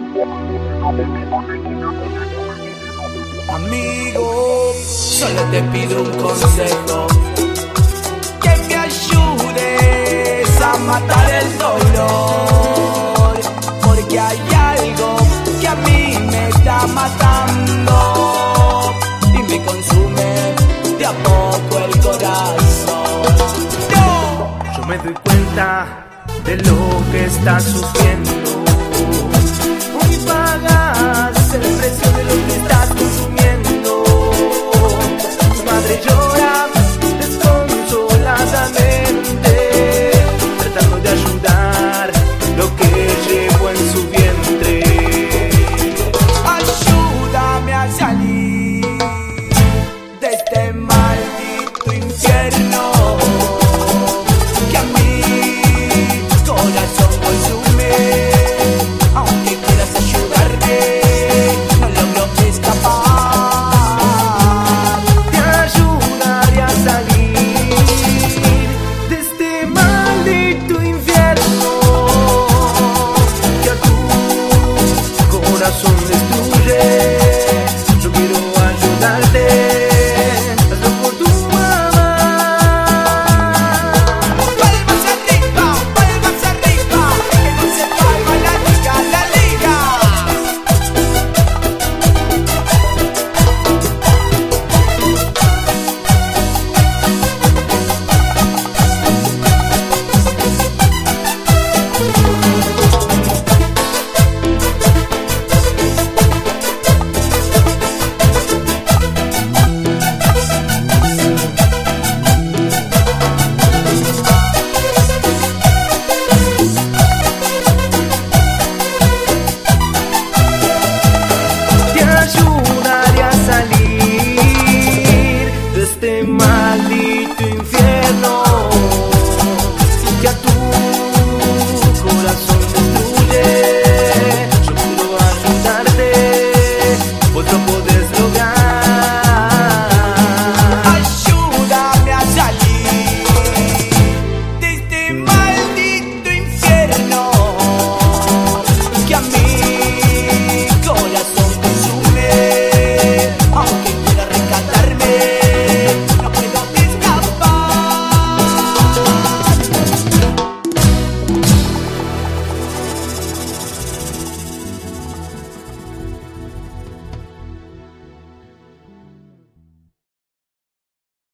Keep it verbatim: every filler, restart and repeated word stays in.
Amigo, solo te pido un consejo, que me ayudes a matar el dolor, porque hay algo que a mí me está matando y me consume de a poco el corazón. ¡No! Yo me doy cuenta de lo que estás sufriendo.